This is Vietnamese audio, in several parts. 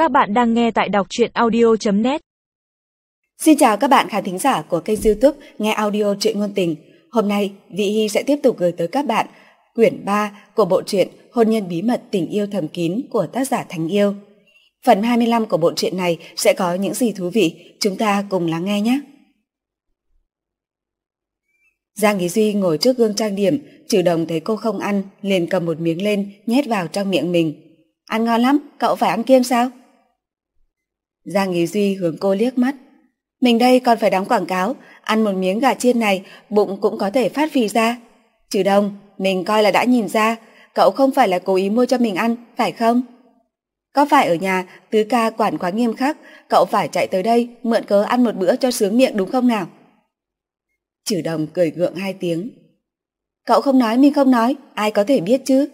Các bạn đang nghe tại đọc truyện audio.net. Xin chào các bạn khán thính giả của kênh YouTube Nghe Audio Truyện Ngôn Tình. Hôm nay, Vị Hy sẽ tiếp tục gửi tới các bạn quyển 3 của bộ truyện Hôn nhân bí mật tình yêu thầm kín của tác giả Thành Yêu. Phần 25 của bộ truyện này sẽ có những gì thú vị, chúng ta cùng lắng nghe nhé. Giang Ý Duy ngồi trước gương trang điểm, Trừ Đồng thấy cô không ăn, liền cầm một miếng lên, nhét vào trong miệng mình. Ăn ngon lắm, cậu phải ăn kiêng sao? Giang Ý Duy hướng cô liếc mắt. Mình đây còn phải đóng quảng cáo, ăn một miếng gà chiên này, bụng cũng có thể phát phì ra. Trừ Đồng, mình coi là đã nhìn ra, cậu không phải là cố ý mua cho mình ăn, phải không? Có phải ở nhà Tứ ca quản quá nghiêm khắc, cậu phải chạy tới đây mượn cớ ăn một bữa cho sướng miệng đúng không nào? Trừ Đồng cười gượng hai tiếng. Cậu không nói mình không nói, ai có thể biết chứ?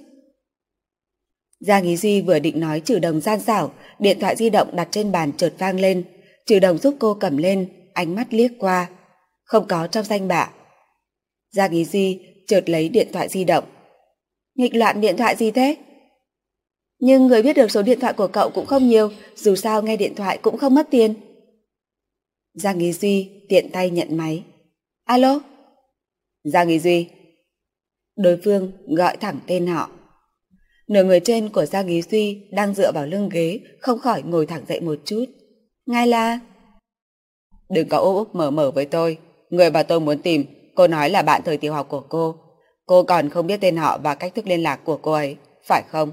Giang Ý Duy vừa định nói Trừ Đồng gian xảo, điện thoại di động đặt trên bàn chợt vang lên. Trừ Đồng giúp cô cầm lên, ánh mắt liếc qua. Không có trong danh bạ. Giang Ý Duy chợt lấy điện thoại di động. Nghịch loạn điện thoại gì thế? Nhưng người biết được số điện thoại của cậu cũng không nhiều, dù sao nghe điện thoại cũng không mất tiền. Giang Ý Duy tiện tay nhận máy. Alo? Giang Ý Duy. Đối phương gọi thẳng tên họ. Nửa người trên của Giang Ý Duy đang dựa vào lưng ghế, không khỏi ngồi thẳng dậy một chút. Ngài là... Đừng có úp mở với tôi. Người mà tôi muốn tìm, cô nói là bạn thời tiểu học của cô. Cô còn không biết tên họ và cách thức liên lạc của cô ấy, phải không?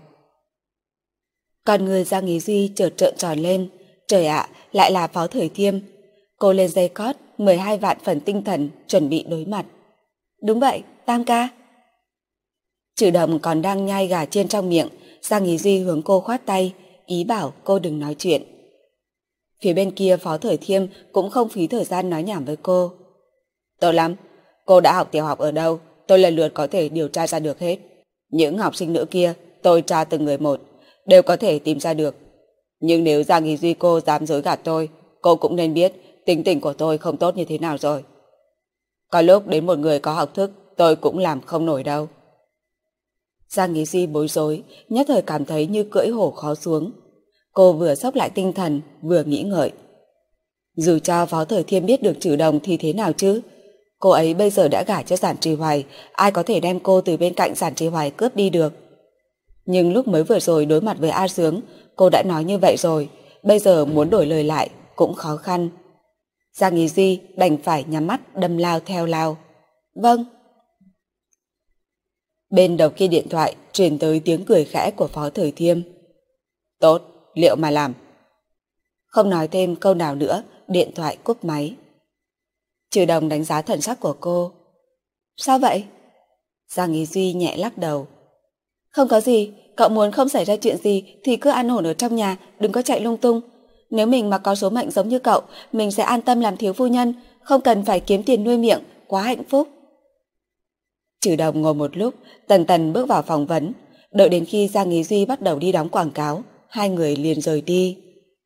Còn người Giang Ý Duy chợt trợn tròn lên. Trời ạ, lại là Phó Thời Thiêm. Cô lên dây cót 12 vạn phần tinh thần chuẩn bị đối mặt. Đúng vậy, Tam ca. Trừ Đồng còn đang nhai gà chiên trong miệng, Giang Ý Duy hướng cô khoát tay, ý bảo cô đừng nói chuyện. Phía bên kia Phó Thời Thiêm cũng không phí thời gian nói nhảm với cô. Tốt lắm, cô đã học tiểu học ở đâu, tôi lần lượt có thể điều tra ra được hết. Những học sinh nữ kia, tôi tra từng người một, đều có thể tìm ra được. Nhưng nếu Giang Ý Duy cô dám dối gạt tôi, cô cũng nên biết tính tình của tôi không tốt như thế nào rồi. Có lúc đến một người có học thức, tôi cũng làm không nổi đâu. Giang Ý Duy bối rối, nhất thời cảm thấy như cưỡi hổ khó xuống. Cô vừa xốc lại tinh thần, vừa nghĩ ngợi. Dù cho Phó Thời Thiêm biết được Trừ Đồng thì thế nào chứ? Cô ấy bây giờ đã gả cho Giản Trì Hoài, ai có thể đem cô từ bên cạnh Giản Trì Hoài cướp đi được? Nhưng lúc mới vừa rồi đối mặt với A Sướng, cô đã nói như vậy rồi, bây giờ muốn đổi lời lại cũng khó khăn. Giang Ý Duy đành phải nhắm mắt đâm lao theo lao. Vâng. Bên đầu kia điện thoại truyền tới tiếng cười khẽ của Phó Thời Thiêm. Tốt, liệu mà làm. Không nói thêm câu nào nữa, điện thoại cúp máy. Trừ Đồng đánh giá thần sắc của cô. Sao vậy? Giang Ý Duy nhẹ lắc đầu. Không có gì, cậu muốn không xảy ra chuyện gì thì cứ an ổn ở trong nhà, đừng có chạy lung tung. Nếu mình mà có số mệnh giống như cậu, mình sẽ an tâm làm thiếu phu nhân, không cần phải kiếm tiền nuôi miệng, quá hạnh phúc. Trừ Đồng ngồi một lúc, tần tần bước vào phỏng vấn, đợi đến khi Giang Ý Duy bắt đầu đi đóng quảng cáo, hai người liền rời đi.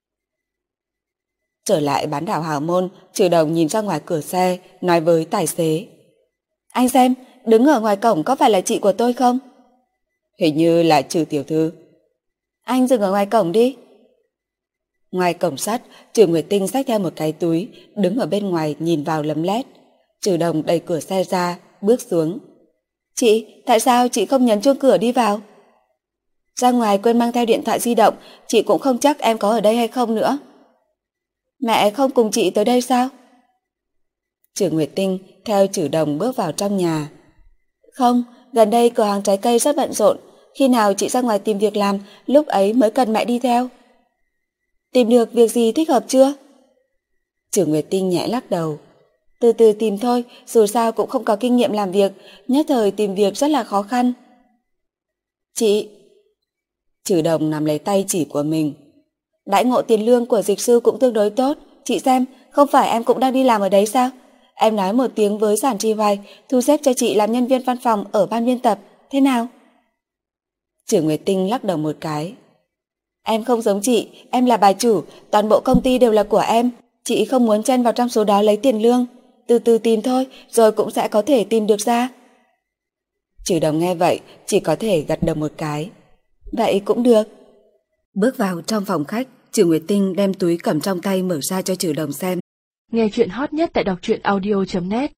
Trở lại bán đảo Hào Môn, Trừ Đồng nhìn ra ngoài cửa xe, nói với tài xế. Anh xem, đứng ở ngoài cổng có phải là chị của tôi không? Hình như là Trừ tiểu thư. Anh dừng ở ngoài cổng đi. Ngoài cổng sắt, Trừ Nguyệt Tinh xách theo một cái túi, đứng ở bên ngoài nhìn vào lấm lét. Trừ Đồng đẩy cửa xe ra, bước xuống. Chị, tại sao chị không nhấn chuông cửa đi vào? Ra ngoài quên mang theo điện thoại di động, chị cũng không chắc em có ở đây hay không nữa. Mẹ không cùng chị tới đây sao? Trừ Nguyệt Tinh theo Trừ Đồng bước vào trong nhà. Không, gần đây cửa hàng trái cây rất bận rộn, khi nào chị ra ngoài tìm việc làm, lúc ấy mới cần mẹ đi theo. Tìm được việc gì thích hợp chưa? Trừ Nguyệt Tinh nhẹ lắc đầu. Từ từ tìm thôi, dù sao cũng không có kinh nghiệm làm việc, nhất thời tìm việc rất là khó khăn. Chị... Trừ Đồng nắm lấy tay chỉ của mình. Đãi ngộ tiền lương của dịch sư cũng tương đối tốt, chị xem, không phải em cũng đang đi làm ở đấy sao? Em nói một tiếng với Giản Trì Hoài, thu xếp cho chị làm nhân viên văn phòng ở ban biên tập, thế nào? Trừ Nguyệt Tinh lắc đầu một cái. Em không giống chị, em là bà chủ, toàn bộ công ty đều là của em, chị không muốn chen vào trong số đó lấy tiền lương. Từ từ tìm thôi, rồi cũng sẽ có thể tìm được ra. Trừ Đồng nghe vậy, chỉ có thể gật đầu một cái. Vậy cũng được. Bước vào trong phòng khách, Trừ Nguyệt Tinh đem túi cầm trong tay mở ra cho Trừ Đồng xem. Nghe chuyện hot nhất tại đọc truyện audio.net